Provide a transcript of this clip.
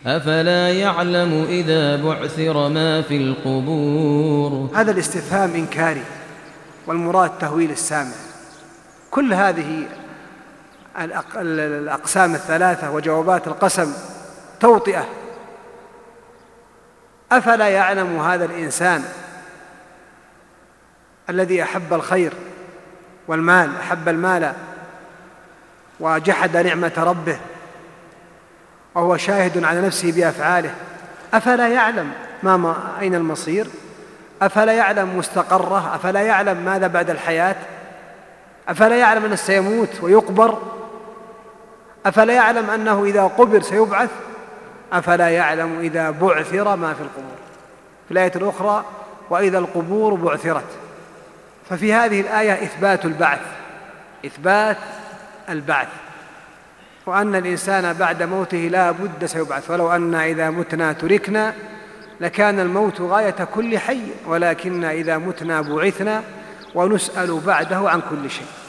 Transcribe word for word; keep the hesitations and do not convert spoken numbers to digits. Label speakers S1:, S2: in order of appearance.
S1: أفلا يعلم إذا بعثر ما في القبور.
S2: هذا الاستفهام إنكاري، والمراد تهويل السامع. كل هذه الأقسام الثلاثة وجوابات القسم توطئة. أفلا يعلم هذا الإنسان الذي أحب الخير والمال، أحب المال وجحد نعمة ربه وهو شاهد على نفسه بأفعاله، أفلا يعلم ما ما أين المصير؟ أفلا يعلم مستقره؟ أفلا يعلم ماذا بعد الحياة؟ أفلا يعلم أنه سيموت ويقبر؟ أفلا يعلم أنه إذا قبر سيبعث؟ أفلا يعلم إذا بعثر ما في القبور. في الآية الأخرى وإذا القبور بعثرت. ففي هذه الآية إثبات البعث، إثبات البعث، وأن الإنسان بعد موته لا بد سيبعث. ولو أن إذا متنا تركنا لكان الموت غاية كل حي، ولكن إذا متنا بعثنا ونسأل بعده عن كل شيء.